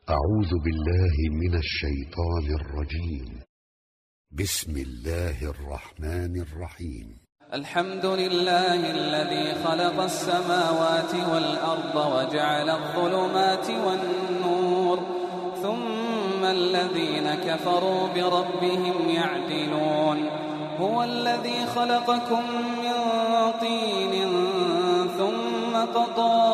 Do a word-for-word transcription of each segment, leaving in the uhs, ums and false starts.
أعوذ بالله من الشيطان الرجيم. بسم الله الرحمن الرحيم. الحمد لله الذي خلق السماوات والأرض وجعل الظلمات والنور، ثم الذين كفروا بربهم يعدلون. هو الذي خلقكم من طين ثم قضى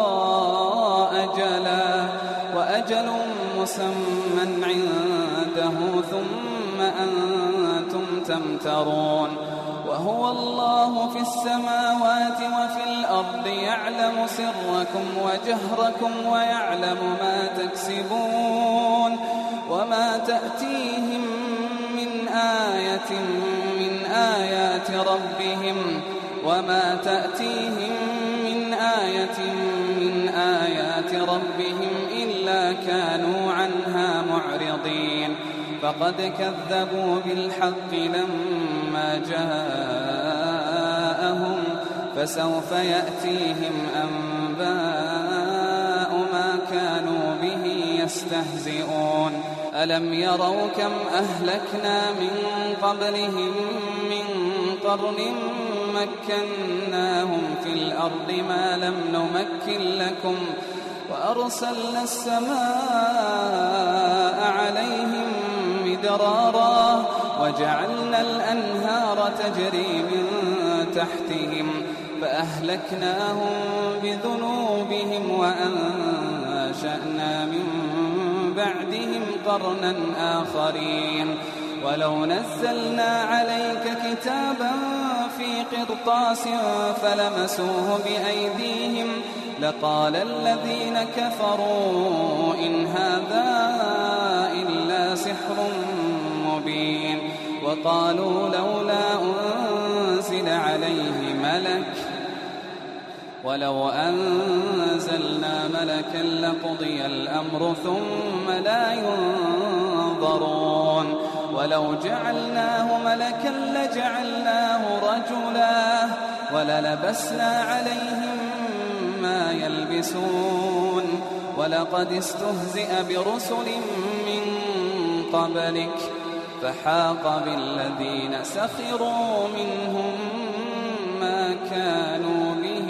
أجلا وأجل مسمى عنده ثم أنتم تمترون. وهو الله في السماوات وفي الأرض يعلم سركم وجهركم ويعلم ما تكسبون. وما تأتيهم من آية من آيات ربهم وما تأتيهم من آية من آيات ربهم إلا كانوا عنها معرضين. فقد كذبوا بالحق لما جاءهم، فسوف يأتيهم أنباء ما كانوا به يستهزئون. ألم يروا كم أهلكنا من قبلهم من قرن مكناهم في الأرض ما لم نمكن لكم، وأرسلنا السماء عليهم مدرارا وجعلنا الأنهار تجري من تحتهم فأهلكناهم بذنوبهم وأنشأنا من بعدهم قرنا آخرين. ولو نزلنا عليك كتابا في قرطاس فلمسوه بأيديهم لقال الذين كفروا إن هذا إلا سحر مبين. وقالوا لولا أنزل عليه ملك ولو أنزلنا ملكا لقضي الأمر ثم لا ينظرون. ولو جعلناه ملكا لجعلناه رجلا وللبسنا عليهم ما يلبسون. ولقد استهزئ برسل من قبلك فحاق بالذين سخروا منهم ما كانوا به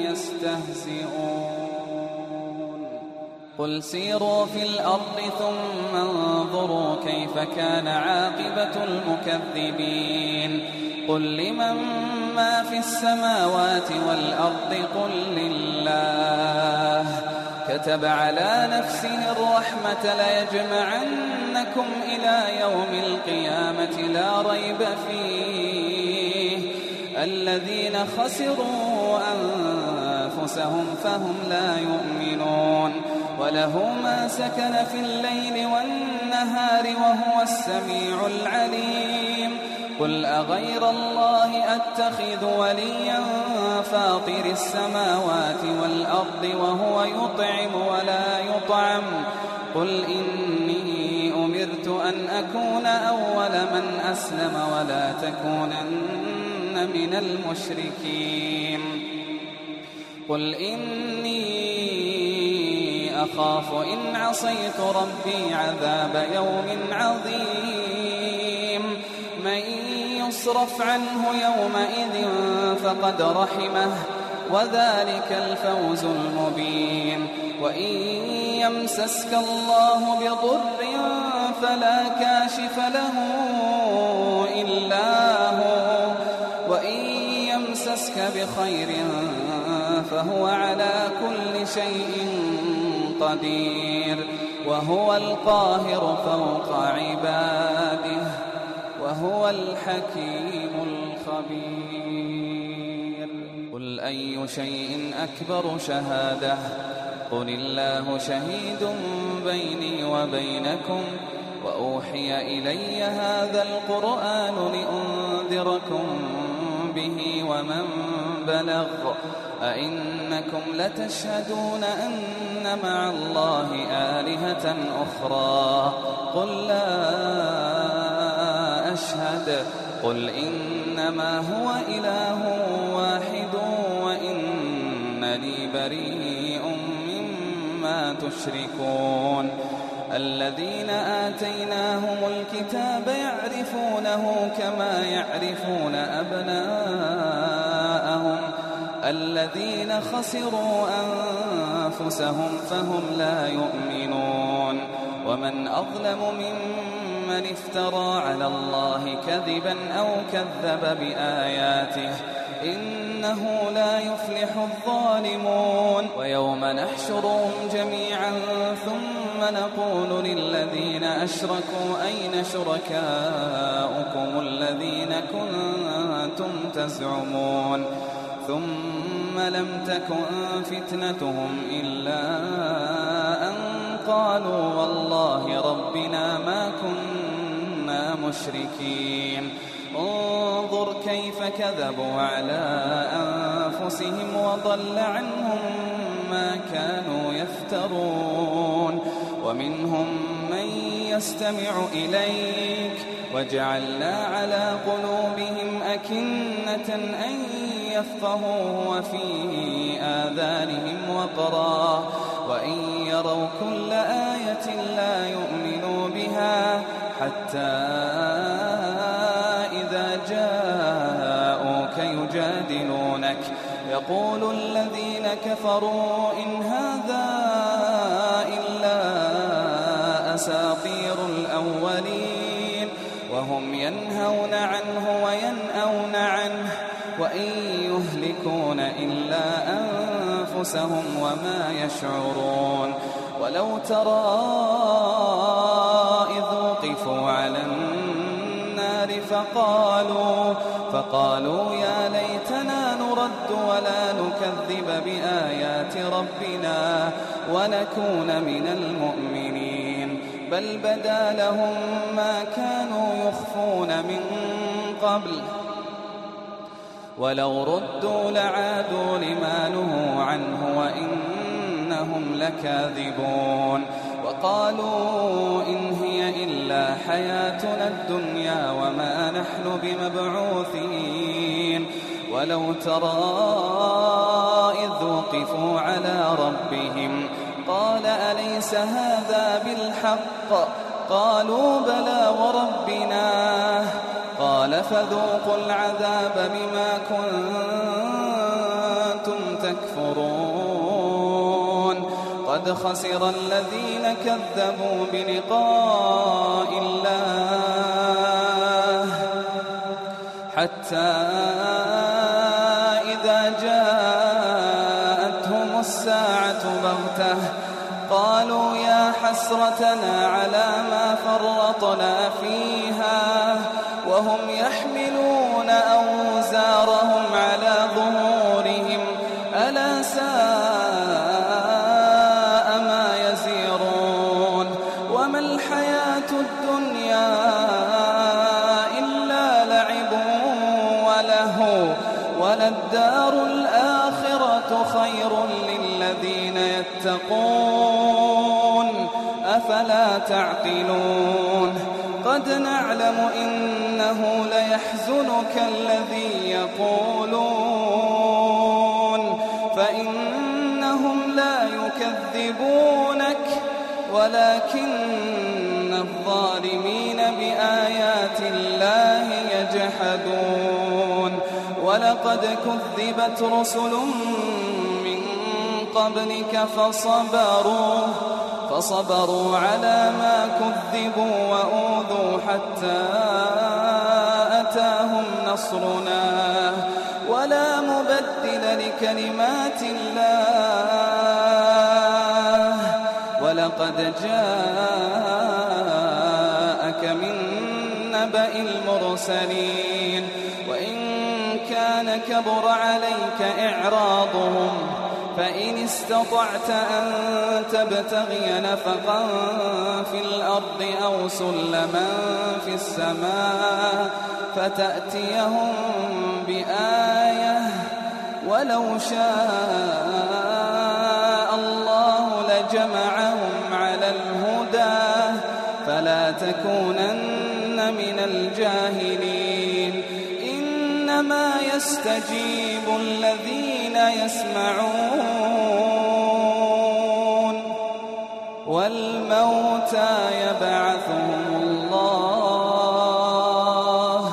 يستهزئون. قل سيروا في الأرض ثم انظروا كيف كان عاقبة المكذبين. قل لمن ما في السماوات والأرض قل لله. كتب على نفسه الرحمة ليجمعنكم إلى يوم القيامة لا ريب فيه. الذين خسروا أنفسهم فهم لا يؤمنون. وله ما سكن في الليل والنهار وهو السميع العليم. قل أغير الله أتخذ وليا فاطر السماوات والأرض وهو يطعم ولا يطعم. قل إني أمرت أن أكون أول من أسلم ولا تكونن من المشركين. قل إني أخاف إن عصيت ربي عذاب يوم عظيم. من يصرف عنه يومئذ فقد رحمه وذلك الفوز المبين. وإن يمسسك الله بضر فلا كاشف له إلا هو، وإن يمسسك بخير فهو على كل شيء قدير. وهو القاهر فوق عباده وهو الحكيم الخبير. قل أي شيء أكبر شهادة قل الله شهيد بيني وبينكم وأوحي إلي هذا القرآن لأنذركم به ومن بلغ. أئنكم لتشهدون أن مع الله آلهة أخرى قل لا أشهد. قل إنما هو إله واحد وإنني بريء مما ما تشركون الذين آتيناهم الكتاب يعرفونه كما يعرفون أبناءهم الذين خسروا أنفسهم فهم لا يؤمنون ومن أظلم ممن افترى على الله كذبا أو كذب بآياته إنه لا يفلح الظالمون ويوم نحشرهم جميعا ثم نقول للذين أشركوا أين شركاؤكم الذين كنتم تزعمون ثم لم تكن فتنتهم إلا أن قالوا والله ربنا ما كنا مشركين انظر كيف كذبوا على أنفسهم وضل عنهم ما كانوا يفترون ومنهم من يستمع إليك وجعلنا على قلوبهم أكنة أن يفقهوه وفي آذانهم وقرا وإن يروا كل آية لا يؤمنوا بها حتى إذا جاءوك يجادلونك يقول الذين كفروا إن هذا إلا أساطير الأولين وهم ينهون عنه وينأون عنه وإن يهلكون إلا أنفسهم وما يشعرون ولو ترى إذ وقفوا على النار فقالوا فقالوا يا ليتنا نرد ولا نكذب بآيات ربنا ونكون من المؤمنين بل بدا لهم ما كانوا يخفون من قبل ولو ردوا لعادوا لما نهوا عنه وإنهم لكاذبون وقالوا إن هي إلا حياتنا الدنيا وما نحن بمبعوثين ولو ترى إذ وقفوا على ربهم قال أليس هذا بالحق قالوا بلى وربنا قال فذوقوا العذاب بما كنتم تكفرون قد خسر الذين كذبوا بلقاء الله حتى إذا جاءتهم الساعة بغتة قالوا يا حسرتنا على ما فرطنا فيها وهم يحملون أوزارهم على ظهورهم ألا ساء ما يزيرون وما الحياة الدنيا إلا لعب وله وللدار الآخرة خير للذين يتقون أفلا تعقلون قد نعلم إنه ليحزنك الذي يقولون فإنهم لا يكذبونك ولكن الظالمين بآيات الله يجحدون ولقد كذبت رسل من قبلك فصبروا فصبروا على ما كذبوا وأوذوا حتى أتاهم نصرنا ولا مبدل لكلمات الله ولقد جاءك من نبأ المرسلين وإن كان كبر عليك إعراضهم فإن استطعت أن تبتغي نفقا في الأرض أو سلما في السماء فتأتيهم بآية ولو شاء الله لجمعهم على الهدى فلا تكونن من الجاهلين إنما يستجيب الذين يسمعون والموتى يبعثهم الله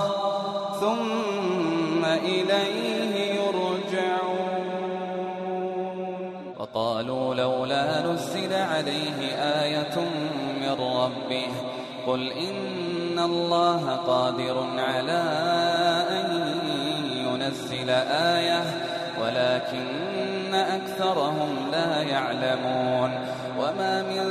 ثم إليه يرجعون وقالوا لولا نزل عليه آية من ربه قل إن الله قادر على أن ينزل آية ولكن أكثرهم لا يعلمون وما من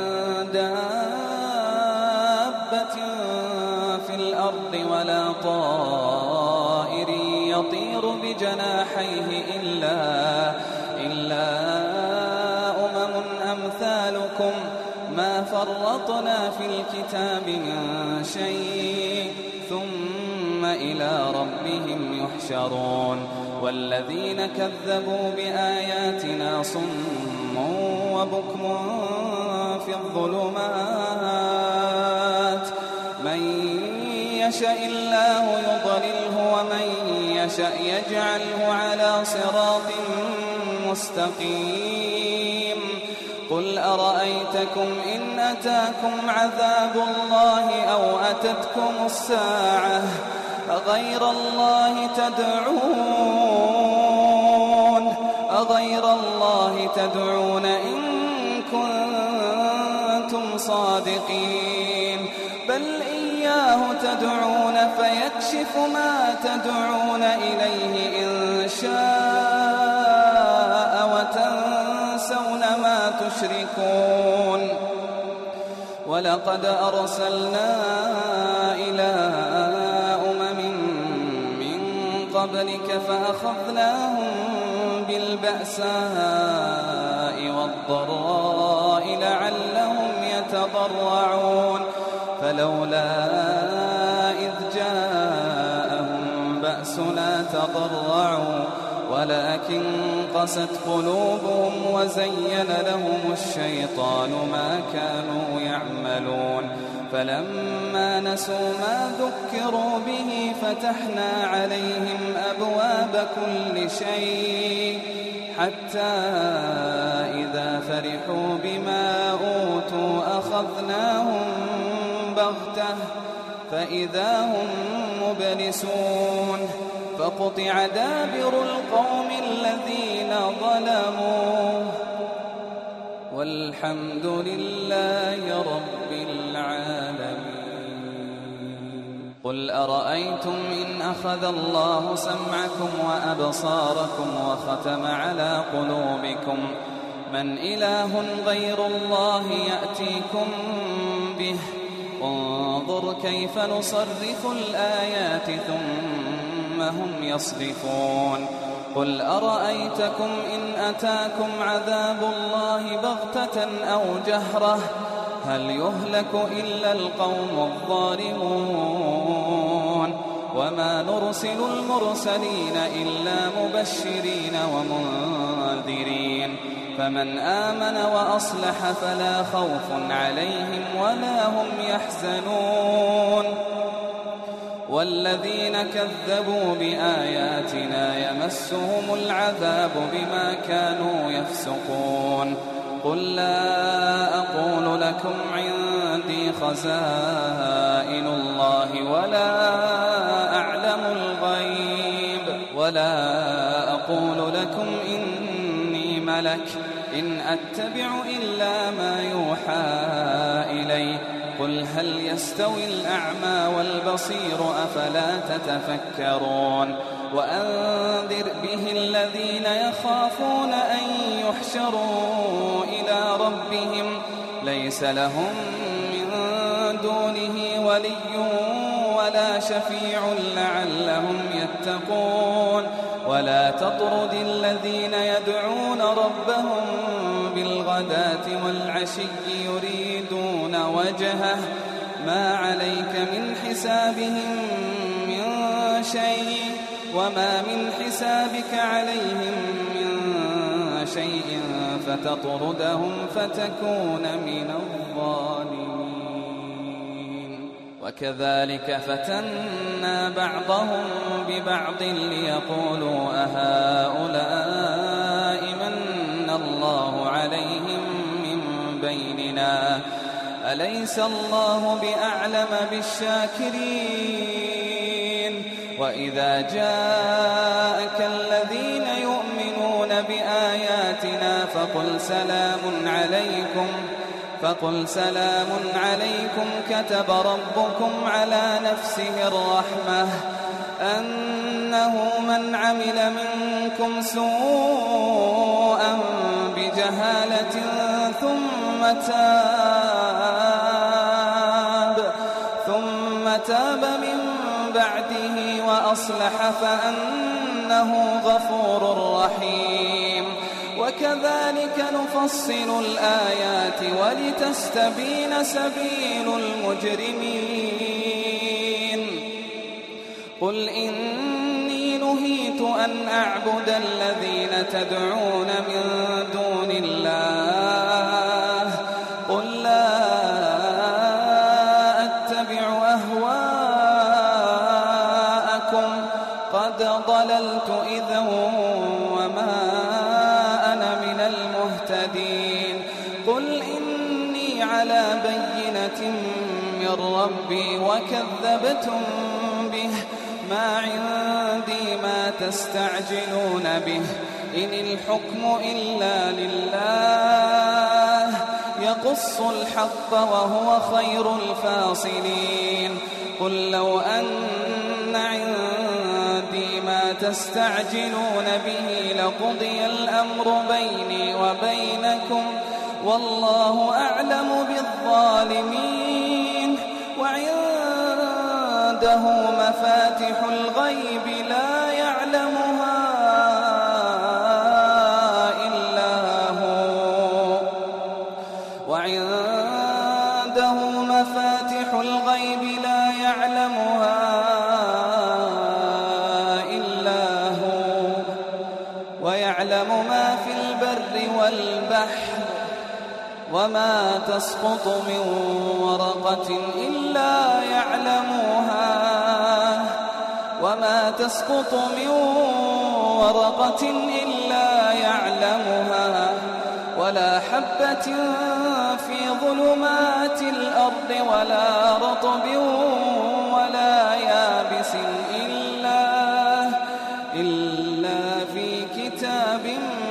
دابة في الأرض ولا طائر يطير بجناحيه إلا, إلا أمم أمثالكم ما فرطنا في الكتاب من شيء ثم إلى ربهم يحشرون والذين كذبوا بآياتنا صم وبكم في الظلمات من يشاء الله يضلله ومن يشاء يجعله على صراط مستقيم قل أرأيتكم إن أتاكم عذاب الله أو أتتكم الساعة أغير الله تدعون أغير الله تدعون إن كنتم صادقين بل إياه تدعون فيكشف ما تدعون إليه إن شاء وتنسون ما تشركون ولقد أرسلنا إلى أمم من قبلك فأخذناهم بالبأساء والضراء لعلهم يتضرعون فلولا إذ جاءهم بأسنا تضرعوا ولكن قست قلوبهم وزين لهم الشيطان ما كانوا يعملون فلما نسوا ما ذكروا به فتحنا عليهم أبواب كل شيء حتى إذا فرحوا بما أوتوا أخذناهم بغتة فإذا هم مبلسون فقطع دابر القوم الذين ظلموا والحمد لله رب العالمين قل أرأيتم إن أخذ الله سمعكم وأبصاركم وختم على قلوبكم من إله غير الله يأتيكم به انظر كيف نصرف الآيات ثم هم يصرفون قل أرأيتكم إن أتاكم عذاب الله بغتة أو جهرة هل يهلك إلا القوم الظالمون وما نرسل المرسلين إلا مبشرين ومنذرين فمن آمن وأصلح فلا خوف عليهم ولا هم يحزنون والذين كذبوا بآياتنا يمسهم العذاب بما كانوا يفسقون قل لا أقول لكم عندي خزائن الله ولا أعلم الغيب ولا أقول لكم إني ملك إن أتبع إلا ما يوحى إلي قل هل يستوي الأعمى والبصير أفلا تتفكرون وأنذر به الذين يخافون أن يحشروا إلى ربهم ليس لهم من دونه ولي ولا شفيع لعلهم يتقون ولا تطرد الذين يدعون ربهم بالغداة والعشي يريدون وجهه ما عليك من حسابهم من شيء وما من حسابك عليهم من شيء فتطردهم فتكون من الظالمين وكذلك فتنا بعضهم ببعض ليقولوا أهؤلاء من الله عليهم من بيننا مبينا. أليس الله بأعلم بالشاكرين؟ وإذا جاءك الذين يؤمنون بآياتنا فقل سلام عليكم فقل سلام عليكم كتب ربكم على نفسه الرحمة أنه من عمل منكم سوءا بجهالة ثم تاب ثم تاب من بعده وأصلح فأنه غفور رحيم. وكذلك نفصل الآيات ولتستبين سبيل المجرمين. قل إني نهيت أن أعبد الذين تدعون من دون الله قل لا أتبع أهواءكم قد ضللت إذا وما أنا من المهتدين. قل إني على بينة من ربي وكذبتم به ما عندي ما تستعجلون به إن الحكم إلا لله يقص الحق وهو خير الفاصلين. قل لو أن عندي ما تستعجلون به لقضي الأمر بيني وبينكم والله أعلم بالظالمين. وعنده مفاتح الغيب لا يعلمها إلا هو وعنده مفاتح الغيب لا يعلمها إلا هو ويعلم ما في البر والبحر وما تسقط من ورقة إلا يعلمها وما تسقط من ورقة إلا يعلمها ولا حبة في ظلمات الأرض ولا رطب ولا يابس إلا إلا في كتاب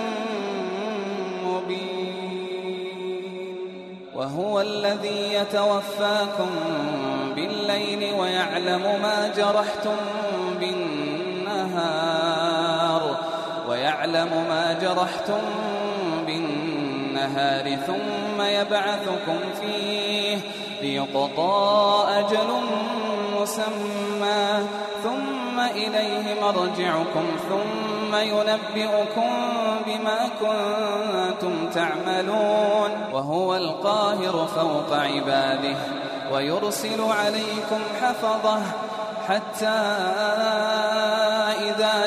وهو الذي يتوفاكم بالليل ويعلم ما جرحتم بالنهار ويعلم ما جرحتم بالنهار ثم يبعثكم فيه ليقضى أجل مسمى ثم إليه مرجعكم ثم ينبئكم بما كنتم تعملون. وهو القاهر فوق عباده ويرسل عليكم حفظه حتى إذا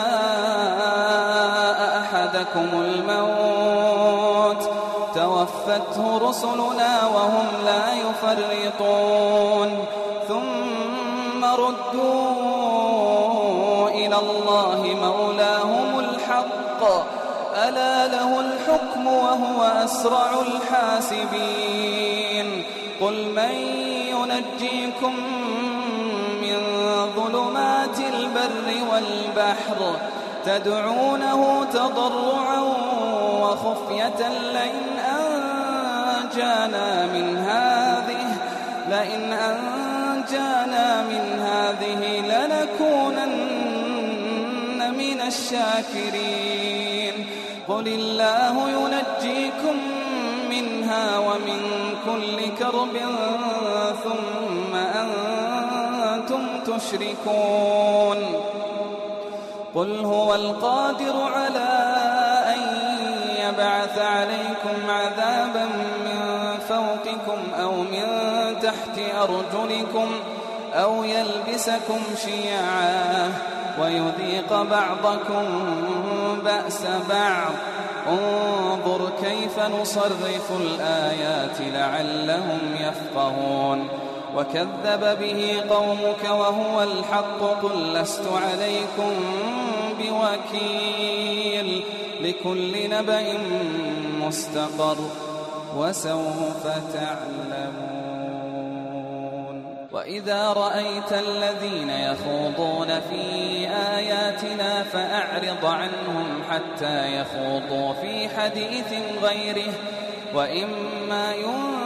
جاء أحدكم الموت توفته رسلنا وهم لا يفرطون ثم ردوا إلى الله مولاهم الحق ألا له الحكم وهو أسرع الحاسبين. قل من ينجيكم من ظلمات البر والبحر تدعونه تضرعا وخفية لئن أنجانا من هذه لئن أنجانا من هذه لنكونن من الشاكرين. قل الله ينجيكم منها ومن كل كرب ثم أنتم تشركون. قل هو القادر على أن يبعث عليكم عذابا من فوقكم أو من تحت أرجلكم أو يلبسكم شيعا ويذيق بعضكم بأس بعض. انظر كيف نصرف الآيات لعلهم يفقهون. وكذب به قومك وهو الحق قل لست عليكم بوكيل لكل نبأ مستقر وسوف تعلمون. وإذا رأيت الذين يخوضون في آياتنا فأعرض عنهم حتى يخوضوا في حديث غيره، وإما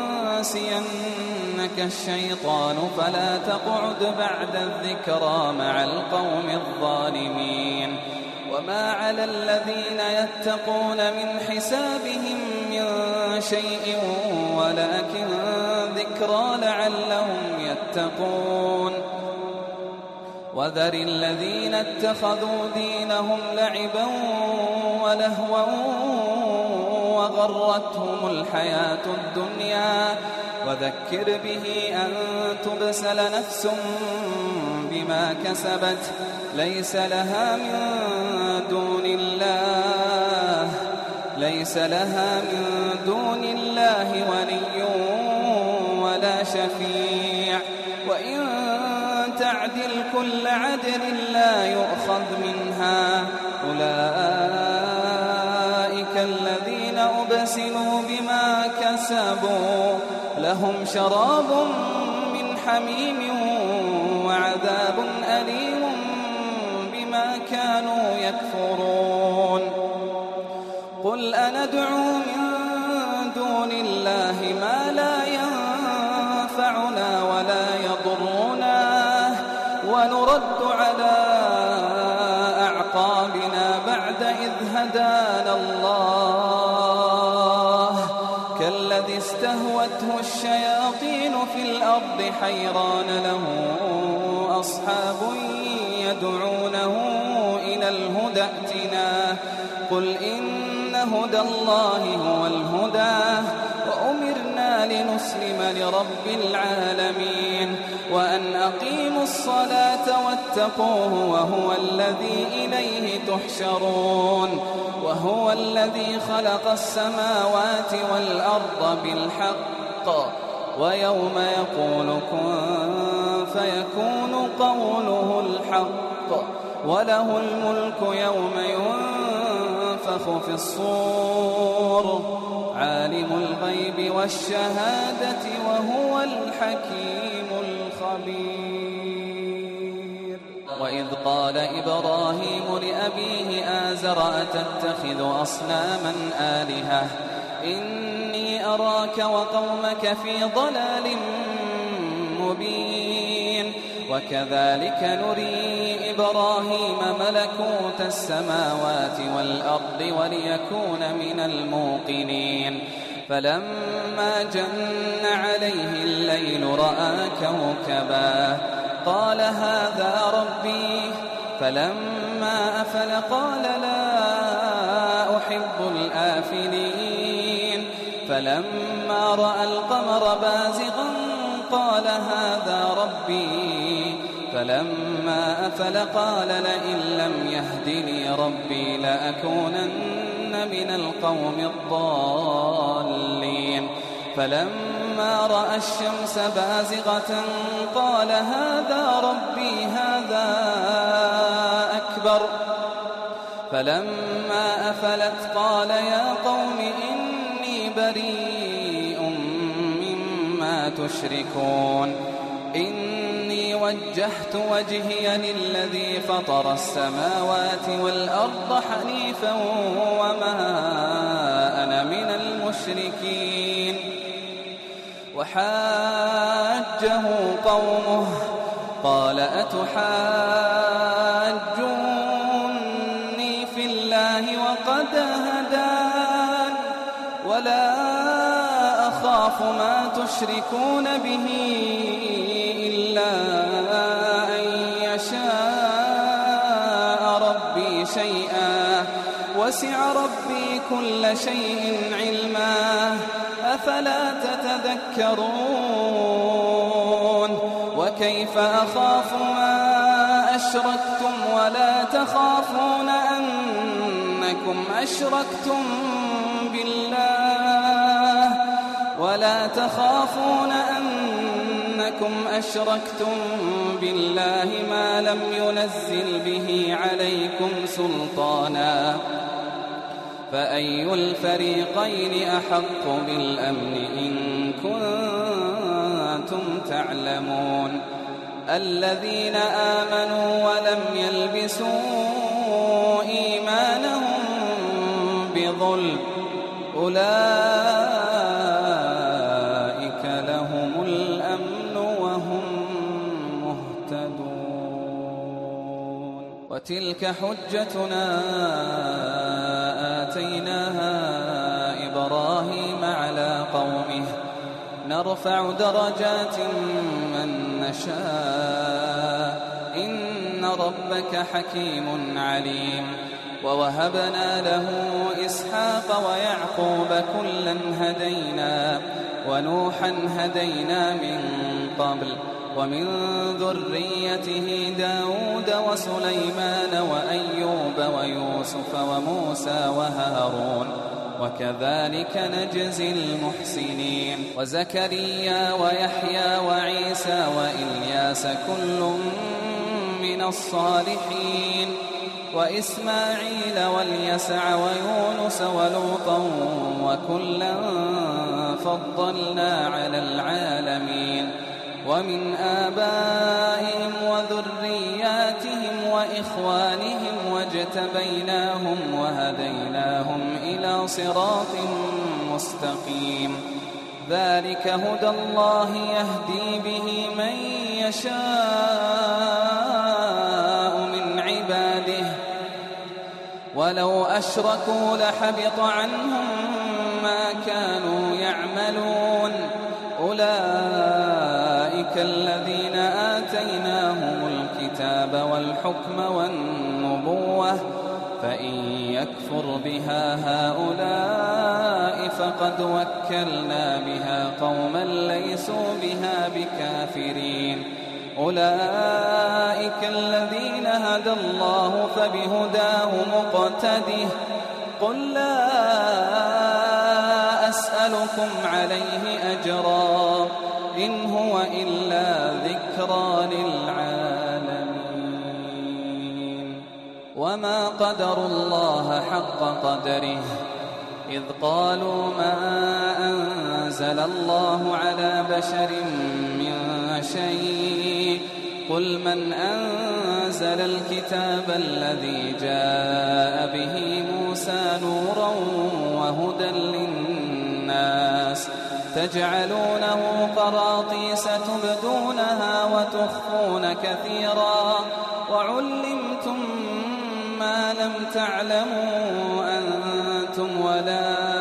ينسينك الشيطان فلا تقعد بعد الذكرى مع القوم الظالمين. وما على الذين يتقون من حسابهم من شيء ولكن ذكرى لعلهم يتقون. وذر الذين اتخذوا دينهم لعبا ولهوا وغرتهم الحياة الدنيا، وذكر به أن تبسل نفس بما كسبت ليس لها من دون الله ليس لها من دون الله ولي ولا شفيع، وإن تعدل كل عدل لا يؤخذ منها. أولئك الذين أبسلوا بما كسبوا لهم شراب من حميم وعذاب أليم بما كانوا يكفرون. قل أندعو من دون الله ما لا ينفعنا ولا يضرنا ونرد على أعقابنا بعد إذ هدانا الله كالذي استهوته الشياطين في الأرض حيران له أصحاب يدعونه إلى الهدى ائتنا. قل إن هدى الله هو الهدى وأمرنا لنسلم لرب العالمين وأن أقيموا الصلاة واتقوه وهو الذي إليه تحشرون. وهو الذي خلق السماوات والأرض بالحق ويوم يقول كن فيكون قوله الحق وله الملك يوم ينفخ في الصور عالم الغيب والشهادة وهو الحكيم الخبير. وإذ قال إبراهيم لأبيه آزر أتتخذ أصناما آلهة إني أراك وقومك في ضلال مبين. وكذلك نري إبراهيم ملكوت السماوات والأرض وليكون من الموقنين. فلما جن عليه الليل رأى كوكبا قال هذا ربي فلما أفل قال لا أحب الآفلين. فلما رأى القمر بازغا قال هذا ربي فلما أفل قال لئن لم يهدني ربي لأكونن من القوم الضالين. فلما رأى الشمس بازغة قال هذا ربي هذا أكبر. فلما أفلت قال يا قوم إني بريء مما تشركون إني وجهت وجهي للذي فطر السماوات والأرض حنيفا وما أنا من المشركين. وحاجه قومه قال أتحاجوني في الله وقد هدان ولا أخاف ما تشركون به إلا أن يشاء ربي شيئا وسع ربي كل شيء علما أفلا تتذكرون. وكيف أخاف ما أشركتم ولا تخافون أنكم أشركتم بالله ولا تخافون أنكم أشركتم بالله ما لم ينزل به عليكم سلطانا فأي الفريقين أحق بالأمن إن كنتم تعلمون الذين آمنوا ولم يلبسوا إيمانهم بظلم أولئك لهم الأمن وهم مهتدون وتلك حجتنا آتيناها إبراهيم على قومه نرفع درجات من نشاء إن ربك حكيم عليم ووهبنا له إسحاق ويعقوب كلا هدينا ونوحا هدينا من قبل ومن ذريته داود وسليمان وأيوب ويوسف وموسى وهارون وكذلك نجزي المحسنين وزكريا ويحيى وعيسى وإلياس كل من الصالحين وإسماعيل واليسع ويونس ولوطا وكلا فضلنا على العالمين ومن آبائهم وذرياتهم وإخوانهم واجتبيناهم وهديناهم إلى صراط مستقيم ذلك هدى الله يهدي به من يشاء من عباده ولو أشركوا لحبط عنهم ما كانوا يعملون أولئك الذين آتيناهم الكتاب والحكم والنبوة فإن يكفر بها هؤلاء فقد وكلنا بها قوما ليسوا بها بكافرين أولئك الذين هدى الله فبهداه مقتده قل لا أسألكم عليه أجرا إن هو إلا ذكرى للعالمين وما قدروا الله حق قدره إذ قالوا ما أنزل الله على بشر من شيء قل من أنزل الكتاب الذي جاء به موسى نورا وهدى للناس تجعلونه قراطيس تبدونها وتخفون كثيرا وعلمتم ما لم تعلموا أنتم ولا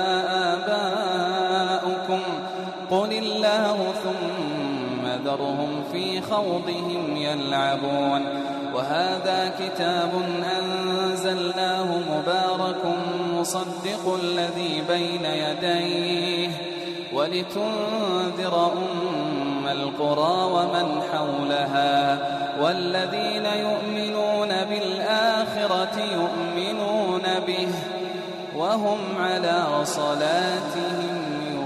آباؤكم قل الله ثم ذرهم في خوضهم يلعبون وهذا كتاب أنزلناه مبارك مصدق الذي بين يديه ولتنذر أم القرى ومن حولها والذين يؤمنون بالآخرة يؤمنون به وهم على صلاتهم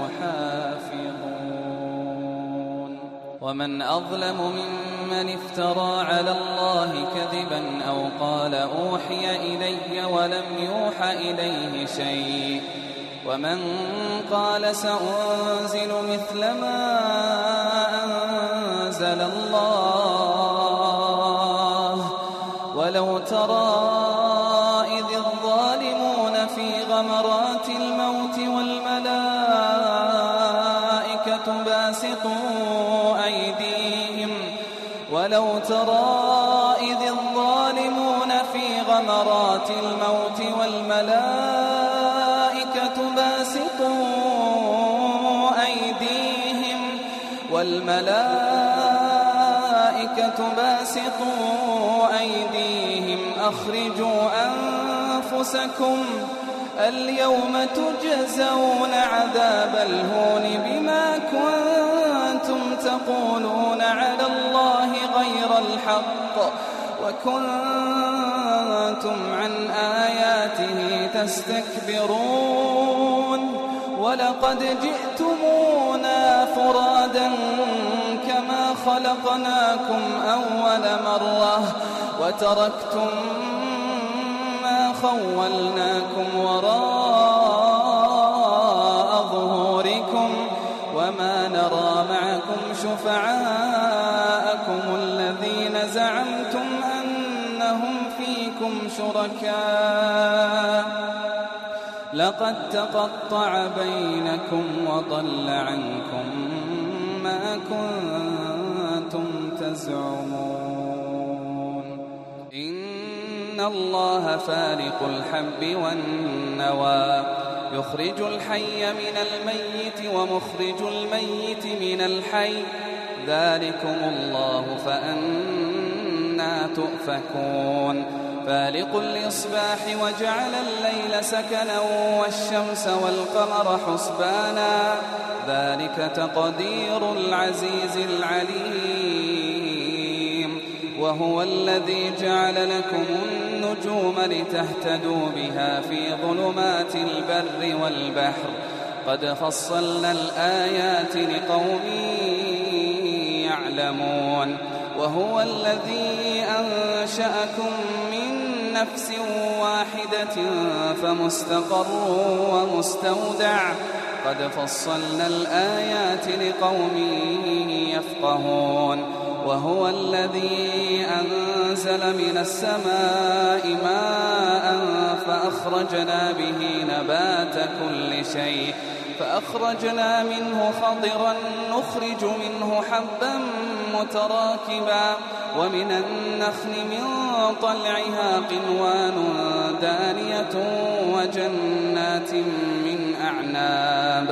يحافظون ومن أظلم ممن افترى على الله كذبا أو قال أوحي إلي ولم يوح إليه شيء ومن قال سأنزل مثل ما أنزل الله ولو ترى إذ الظالمون في غمرات الموت والملائكة باسطوا أيديهم ولو ترى إذ الظالمون في غمرات الموت والملائكة باسطوا أيديهم والملائكة باسطوا أيديهم أخرجوا أنفسكم اليوم تجزون عذاب الهون بما كنتم تقولون على الله غير الحق وكنتم عن آياته تستكبرون ولقد جئتمونا فرادا كما خلقناكم أول مرة وتركتم ما خولناكم وراء ظهوركم وما نرى معكم شفعاءكم الذين زعمتم أنهم فيكم شركاء لقد تقطع بينكم وضل عنكم ما كنتم تزعمون إن الله فالق الحب والنوى يخرج الحي من الميت ومخرج الميت من الحي ذلكم الله فأنى تؤفكون فالق الإصباح وجعل الليل سكنا والشمس والقمر حسبانا ذلك تقدير العزيز العليم وهو الذي جعل لكم النجوم لتهتدوا بها في ظلمات البر والبحر قد فصلنا الآيات لقوم يعلمون وهو الذي أنشأكم من نفس واحدة فمستقر ومستودع قد فصلنا الآيات لقوم يفقهون وهو الذي أنزل من السماء ماء فأخرجنا به نبات كل شيء فأخرجنا منه خضرا نخرج منه حبا متراكبا ومن النخل من طلعها قنوان دانية وجنات من أعناب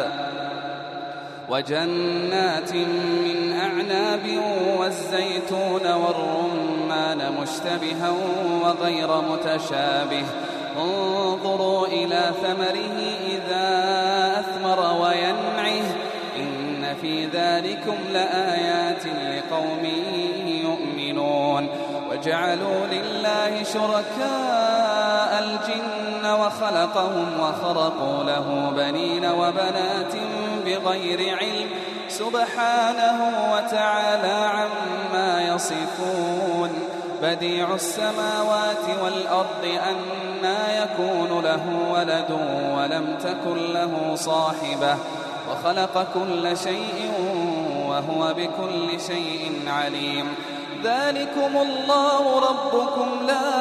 وجنات من أعناب والزيتون والرمان مشتبها وغير متشابه انظروا إلى ثمره إذا أثمر وينعه إن في ذلكم لآيات لقوم يؤمنون وجعلوا لله شركاء الجن وخلقهم وخرقوا له بنين وبنات بغير علم سبحانه وتعالى عما يصفون بديع السماوات والأرض أنى يكون له ولد ولم تكن له صاحبة وخلق كل شيء وهو بكل شيء عليم ذلكم الله ربكم لا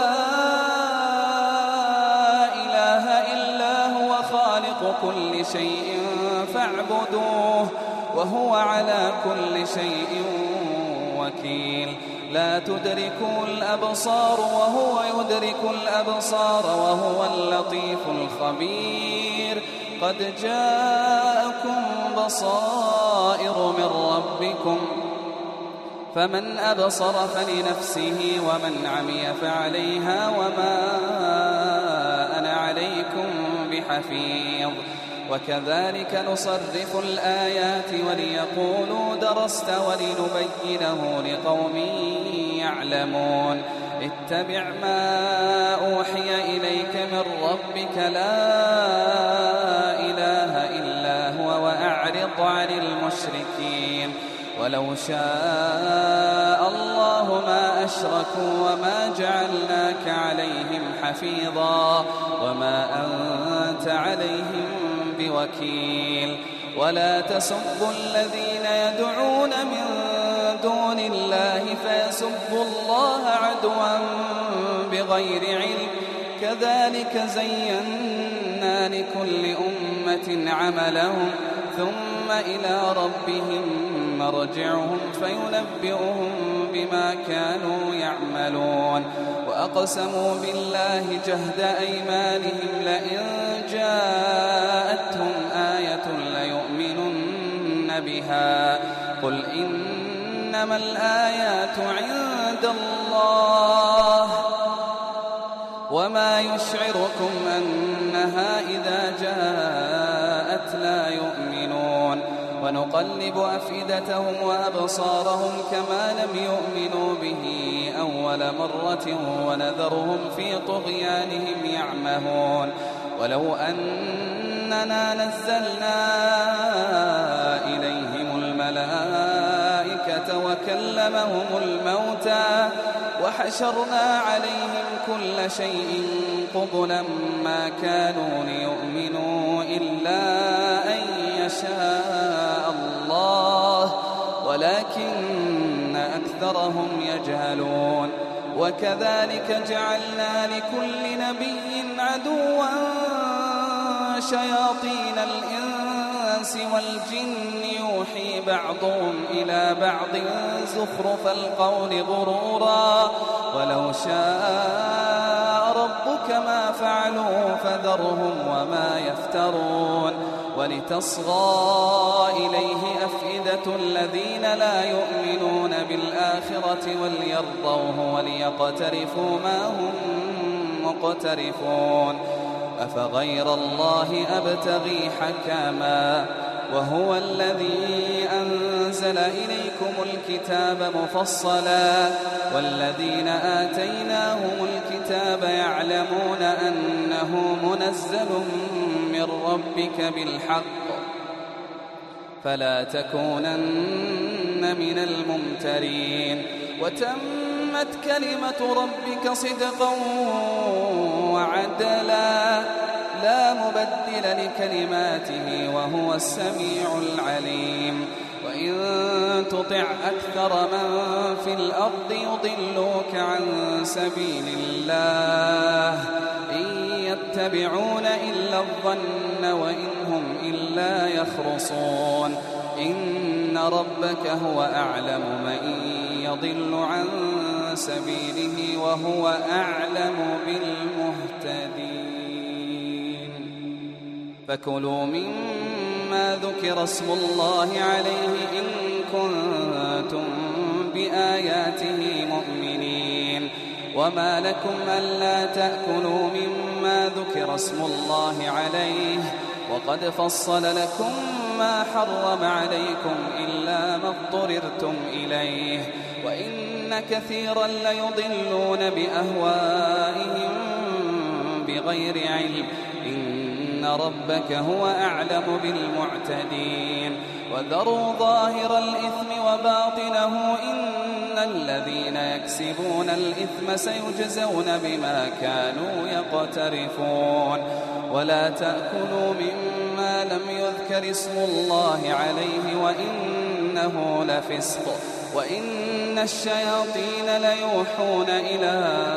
إله إلا هو خالق كل شيء فاعبدوه وهو على كل شيء وكيل لا تدركه الأبصار وهو يدرك الأبصار وهو اللطيف الخبير قد جاءكم بصائر من ربكم فمن أبصر فلنفسه ومن عمي فعليها وما أنا عليكم بحفيظ وكذلك نصرف الآيات وليقولوا درست ولنبينه لقوم يعلمون اتبع ما أوحي إليك من ربك لا إله إلا هو وأعرض عن المشركين ولو شاء الله ما أشركوا وما جعلناك عليهم حفيظا وما أنت عليهم بوكيل ولا تسبوا الذين يدعون من دون الله فيسبوا الله عدوا بغير علم كذلك زينا لكل أمة عملهم ثم إلى ربهم مرجعهم فينبئهم بما كانوا يعملون وأقسموا بالله جهد أيمانهم لئن جاءتهم آية ليؤمنن بها قل إنما الآيات عند الله وما يشعركم أنها إذا جاءت لا يؤمنون ونقلب أفئدتهم وأبصارهم كما لم يؤمنوا به أول مرة ونذرهم في طغيانهم يعمهون ولو أننا نزلنا إليهم الملائكة الملائكة وكلمهم الموتى وحشرنا عليهم كل شيء قبلا ما كانوا ليؤمنوا إلا أن يشاء الله ولكن أكثرهم يجهلون وكذلك جعلنا لكل نبي عدوا شياطين الإنس والجن يوحي بعضهم إلى بعض زخرف القول غرورا ولو شاء ربك ما فعلوا فذرهم وما يفترون ولتصغى إليه أفئدة الذين لا يؤمنون بالآخرة وليرضوه وليقترفوا ما هم مقترفون أفغير الله أبتغي حكاما وهو الذي أنزل إليكم الكتاب مفصلا والذين آتيناهم الكتاب يعلمون أنه منزل من ربك بالحق فلا تكونن من الممترين وتمت كلمة ربك صدقا وعدلا لا مبدل لكلماته وهو السميع العليم وإن تطع أكثر من في الأرض يضلوك عن سبيل الله إن يتبعون إلا الظن وإن هم إلا يخرصون إن ربك هو أعلم من يضل عن سبيله وهو أعلم بالمهتدين فكلوا مما ذكر اسم الله عليه إن كنتم بآياته مؤمنين وما لكم ألا تأكلوا مما ذكر اسم الله عليه وقد فصل لكم ما حرم عليكم إلا ما اضطررتم إليه وإن كثيرا ليضلون بأهوائهم بغير علم إن ربك هو أعلم بالمعتدين وذروا ظاهر الإثم وباطنه إن الذين يكسبون الإثم سيجزون بما كانوا يقترفون ولا تأكلوا مما لم يذكر اسم الله عليه وإنه لفسق وإن الشياطين ليوحون إلى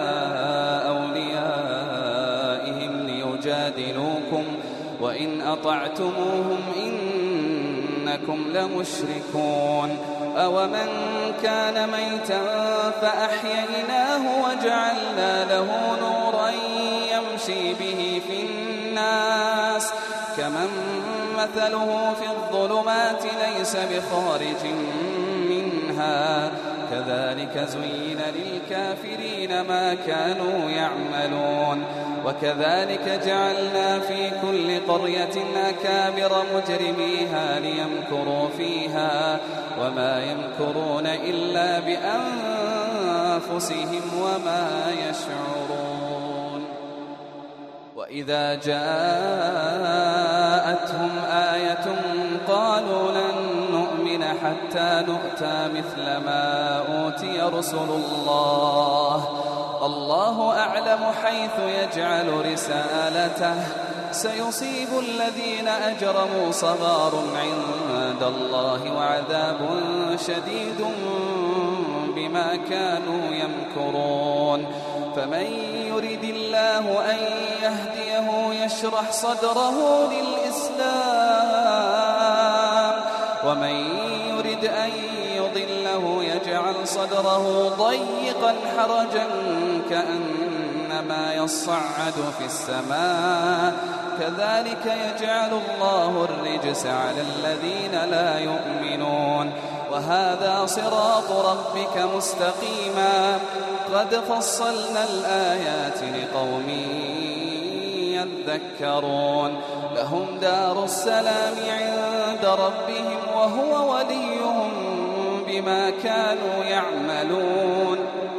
أوليائهم ليجادلوكم وإن أطعتموهم إنكم لمشركون أومن كان ميتا فأحييناه وجعلنا له نورا يمشي به في الناس كمن مثله في الظلمات ليس بخارج منها كذلك زين للكافرين ما كانوا يعملون وكذلك جعلنا في كل قرية أكابر مجرميها ليمكروا فيها وما يمكرون إلا بأنفسهم وما يشعرون وإذا جاءتهم آية قالوا لن نؤمن حتى نؤتى مثل ما أوتي رسل الله الله أعلم حيث يجعل رسالته سيصيب الذين أجرموا صغار عند الله وعذاب شديد بما كانوا يمكرون فمن يرد الله أن يهديه يشرح صدره للإسلام ومن يرد أن يضله يجعل صدره ضيقا حرجا كأنما يصعد في السماء كذلك يجعل الله الرجس على الذين لا يؤمنون وهذا صراط ربك مستقيما قد فصلنا الآيات لقوم يذكرون لهم دار السلام عند ربهم وهو وليهم بما كانوا يعملون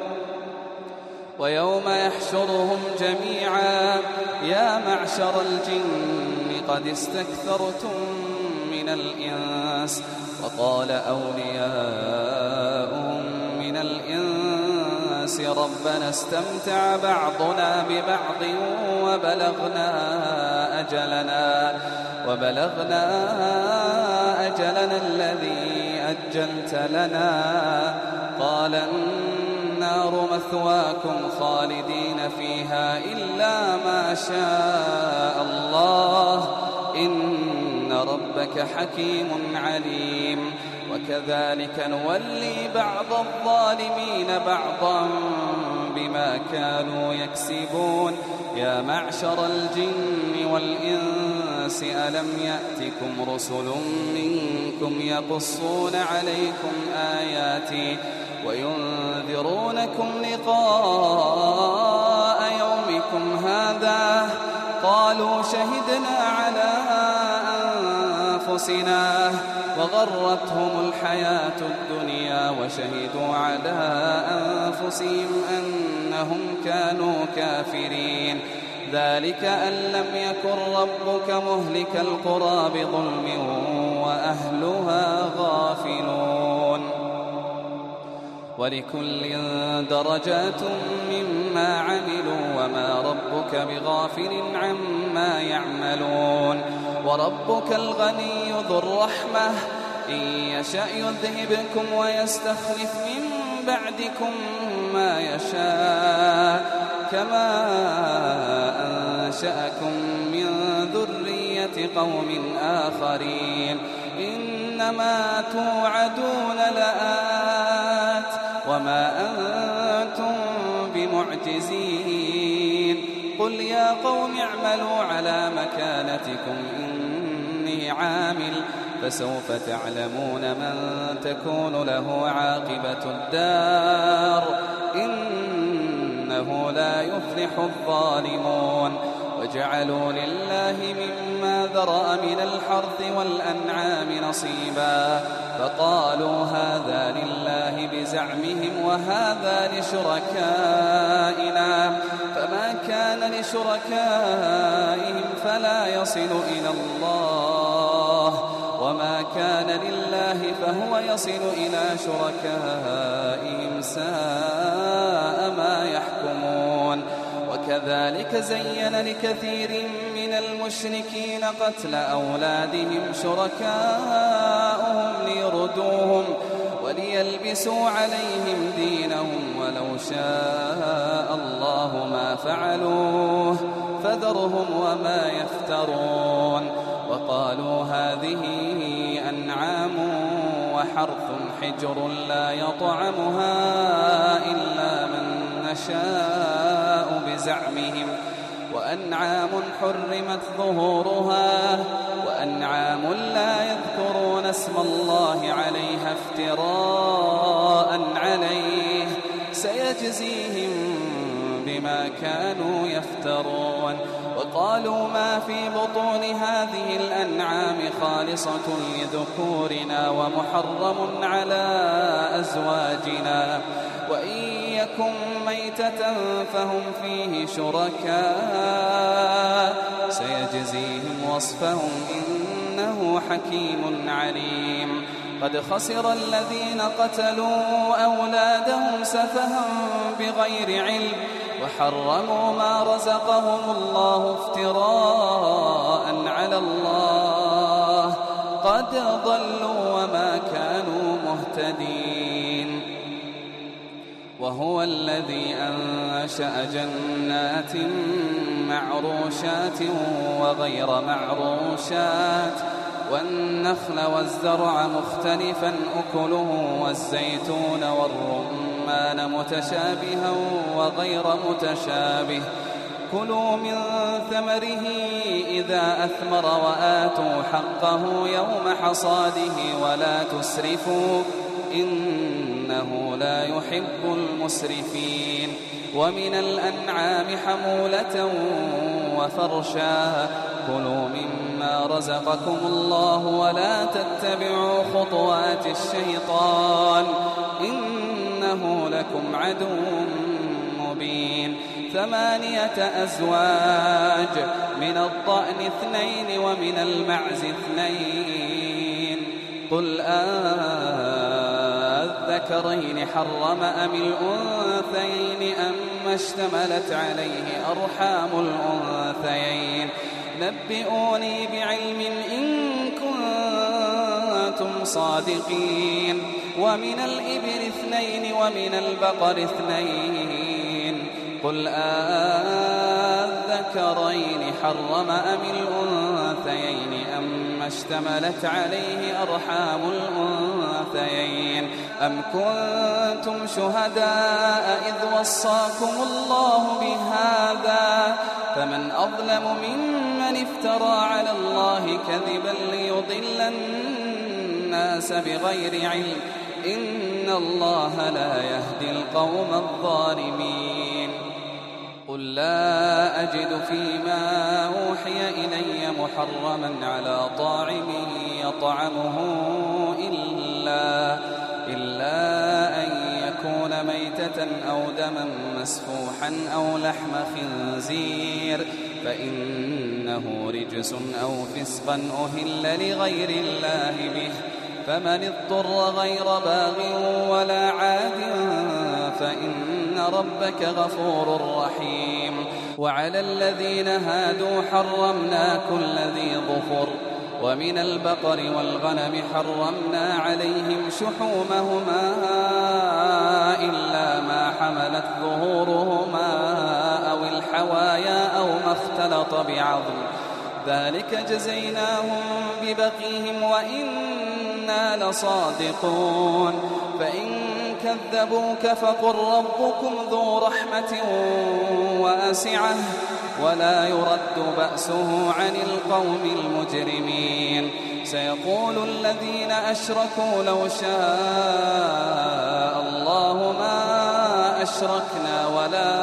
ويوم يحشرهم جميعا يا معشر الجن قد استكثرتم من الإنس وقال أولياء ربنا استمتع بعضنا ببعض وبلغنا أجلنا وبلغنا أجلنا الذي أجلت لنا. قال النار مثواكم خالدين فيها إلا ما شاء الله إن ربك حكيم عليم. وكذلك نولي بعض الظالمين بعضا بما كانوا يكسبون. يا معشر الجن والإنس ألم يأتكم رسل منكم يقصون عليكم آياتي وينذرونكم لقاء يومكم هذا؟ قالوا شهدنا على أنفسنا وغرتهم الحياة الدنيا وشهدوا على أنفسهم أنهم كانوا كافرين. ذلك أن لم يكن ربك مهلك القرى بظلم وأهلها غافلون. ولكل درجات مما عملوا وما ربك بغافل عما يعملون. وربك الغني ذو الرحمة إن يشأ يذهبكم ويستخلف من بعدكم ما يشاء كما أنشأكم من ذرية قوم آخرين. إنما توعدون لآت وما أنتم بمعجزين. قل يا قوم اعملوا على مكانتكم إني عامل فسوف تعلمون من تكون له عاقبة الدار إنه لا يفلح الظالمون. وجعلوا لله مما ذرأ من الحرث والأنعام نصيبا فقالوا هذا لله بزعمهم وهذا لشركائنا فما كان لشركائهم فلا يصل إلى الله وما كان لله فهو يصل إلى شركائهم ساء ما يحكمون. وكذلك زين لكثير من المشركين قتل أولادهم شركاؤهم ليردوهم وليلبسوا عليهم دينهم ولو شاء الله ما فعلوه فذرهم وما يفترون. وقالوا هذه أنعام وحرث حجر لا يطعمها إلا من نشاء بزعمهم وأنعام حرمت ظهورها وأنعام لا يذكرون اسم الله عليها افتراء عليه سيجزيهم بما كانوا يفترون. وقالوا ما في بطون هذه الأنعام خالصة لذكورنا ومحرم على أزواجنا وإن يكن ميتة فهم فيه شركاء سيجزيهم وصفهم إنه حكيم عليم. قد خسر الذين قتلوا أولادهم سفها بغير علم وحرموا ما رزقهم الله افتراء على الله قد ضلوا وما كانوا مهتدين. وهو الذي أنشأ جنات معروشات وغير معروشات والنخل والزرع مختلفا أكله والزيتون والرمان متشابها وغير متشابه كلوا من ثمره إذا أثمر وآتوا حقه يوم حصاده ولا تسرفوا إنه لا يحب المسرفين. ومن الأنعام حمولة وفرشا كلوا مما رزقكم الله ولا تتبعوا خطوات الشيطان إنه لكم عدو مبين. ثمانية أزواج من الضأن اثنين ومن المعز اثنين قل أذكرين أذكرين حرم أم الأنثيين أما اشتملت عليه أرحام الأنثيين نبئوني بعلم إن كنتم صادقين ومن الإبل اثنين ومن البقر اثنين قل أذكرين حرم أم الأنثيين أما اشتملت عليه أرحام الأنثيين أم كنتم شهداء إذ وصاكم الله بهذا فمن أظلم ممن افترى على الله كذبا ليضل الناس بغير علم إن الله لا يهدي القوم الظالمين قل لا أجد فيما أوحي إلي محرما على طاعم يطعمه إلا, إلا أن يكون ميتة أو دما مسفوحا أو لحم خنزير فإنه رجس أو فسقا أهل لغير الله به فمن اضطر غير باغ ولا عاد فإن ربك غفور رحيم وعلى الذين هادوا حرمنا كل ذي ظفر ومن البقر والغنم حرمنا عليهم شحومهما إلا ما حملت ظهورهما أو الحوايا أو ما اختلط بعظم ذلك جزيناهم ببغيهم وإنا لصادقون فإن كذبوك فقل ربكم ذو رحمة واسعة ولا يرد بأسه عن القوم المجرمين سيقول الذين أشركوا لو شاء الله ما أشركنا ولا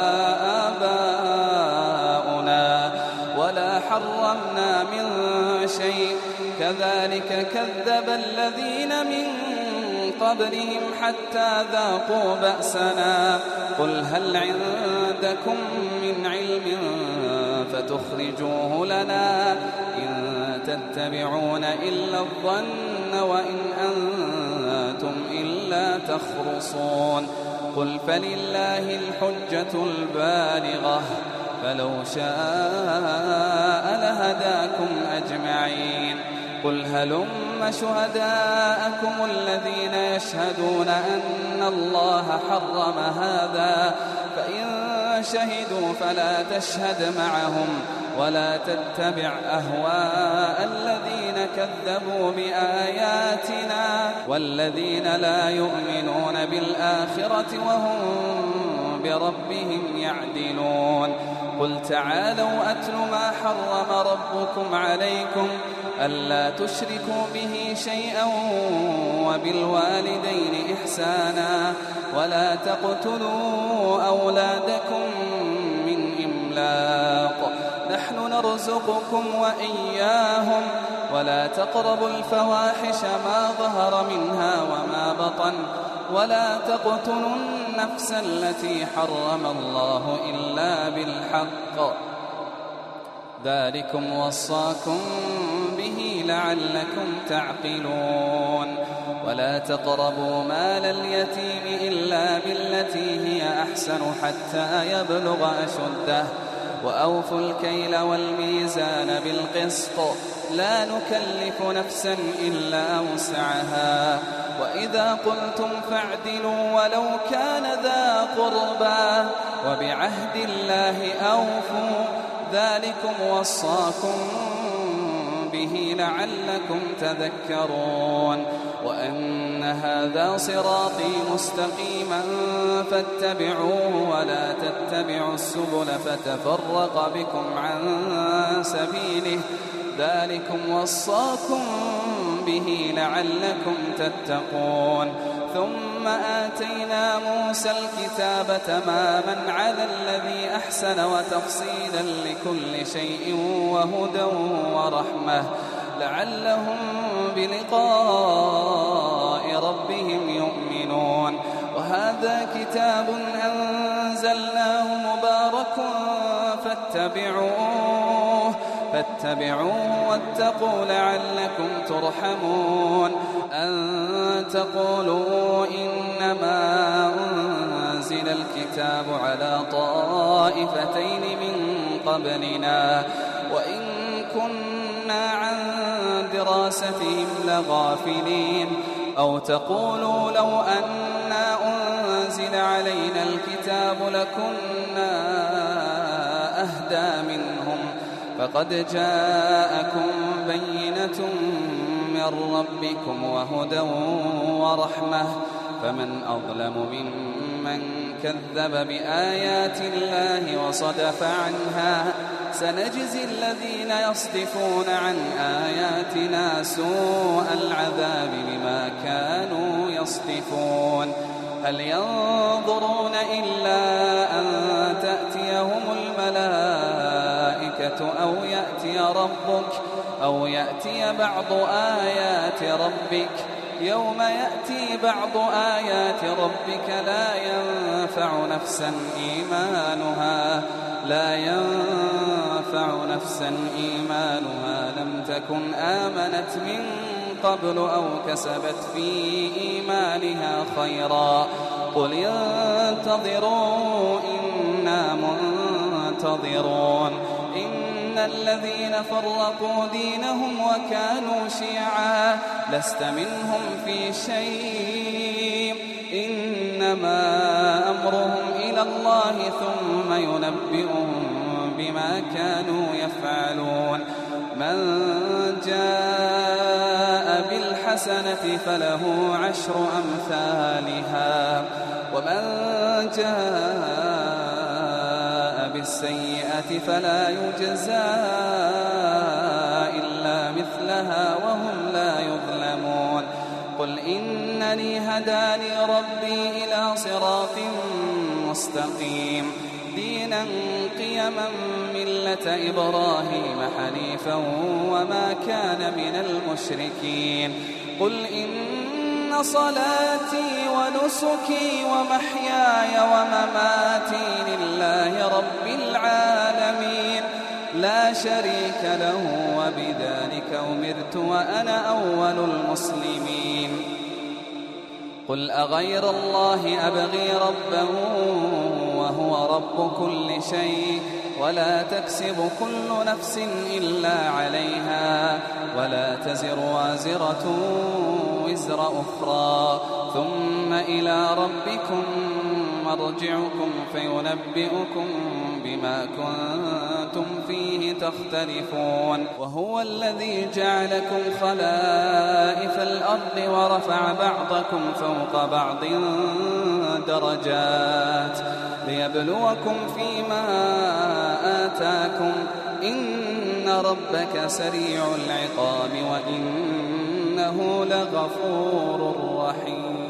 آباؤنا ولا حرمنا من شيء كذلك كذب الذين من قبلهم حتى ذاقوا بأسنا قل هل عندكم من علم فتخرجوه لنا إن تتبعون إلا الظن وإن أنتم إلا تخرصون قل فلله الحجة البالغة فلو شاء لهداكم أجمعين قل هلم شهداءكم الذين يشهدون أن الله حرم هذا فإن شهدوا فلا تشهد معهم ولا تتبع أهواء الذين كذبوا بآياتنا والذين لا يؤمنون بالآخرة وهم بربهم يعدلون قل تعالوا أتل ما حرم ربكم عليكم ألا تشركوا به شيئا وبالوالدين إحسانا ولا تقتلوا أولادكم من إملاق نحن نرزقكم وإياهم ولا تقربوا الفواحش ما ظهر منها وما بطن ولا تقتلوا النفس التي حرم الله إلا بالحق ذلكم وصاكم به لعلكم تعقلون ولا تقربوا مال اليتيم إلا بالتي هي أحسن حتى يبلغ أشده وأوفوا الكيل والميزان بالقسط لا نكلف نفسا إلا وسعها وإذا قلتم فاعدلوا ولو كان ذا قربى وبعهد الله أوفوا ذلكم وصاكم به لعلكم تذكرون وأن هذا صراطي مستقيما فاتبعوه ولا تتبعوا السبل فتفرق بكم عن سبيله ذلكم وصاكم به لعلكم تتقون ثم آتينا موسى الكتاب تماما على الذي أحسن وتفصيلا لكل شيء وهدى ورحمة لعلهم بلقاء ربهم يؤمنون وهذا كتاب أنزلناه مبارك فاتبعوه فاتبعوه واتقوا لعلكم ترحمون أن تقولوا إن إنما أنزل الكتاب على طائفتين من قبلنا وإن كنا عن دراستهم لغافلين أو تقولوا لو أنا أنزل علينا الكتاب لكنا أهدى منهم فقد جاءكم بينة من ربكم وهدى ورحمة فمن أظلم ممن كذب بآيات الله وصدف عنها سنجزي الذين يصدفون عن آياتنا سوء العذاب بما كانوا يصدفون هل ينظرون إلا أن تأتيهم الملائكة أو يأتي ربك أو يأتي بعض آيات ربك يوم يأتي بعض آيات ربك لا ينفع نفسا إيمانها لا ينفع نفسا إيمانها لم تكن آمنت من قبل أو كسبت في إيمانها خيرا قل انتظروا إنا منتظرون إن الذين فرقوا دينهم وكانوا شيعا لست منهم في شيء إنما أمرهم إلى الله ثم ينبئهم بما كانوا يفعلون من جاء بالحسنة فله عشر أمثالها ومن جاء بالسيئة فلا يجزى إلا مثلها وهم لا يظلمون قل إنني هداني ربي إلى صراط مستقيم دينا قيما ملة إبراهيم حنيفا وما كان من المشركين قل إن صلاتي ونسكي ومحياي ومماتي لله رب العالمين لا شريك له وبذلك أمرت وأنا أول المسلمين قل أغير الله أبغي ربا وهو رب كل شيء ولا تكسب كل نفس إلا عليها ولا تزر وازرة وزر أخرى ثم إلى ربكم مرجعكم فينبئكم بما كنتم فيه تختلفون وهو الذي جعلكم خلائف الأرض ورفع بعضكم فوق بعض درجات ليبلوكم فيما آتاكم إن ربك سريع العقاب وإنه لغفور رحيم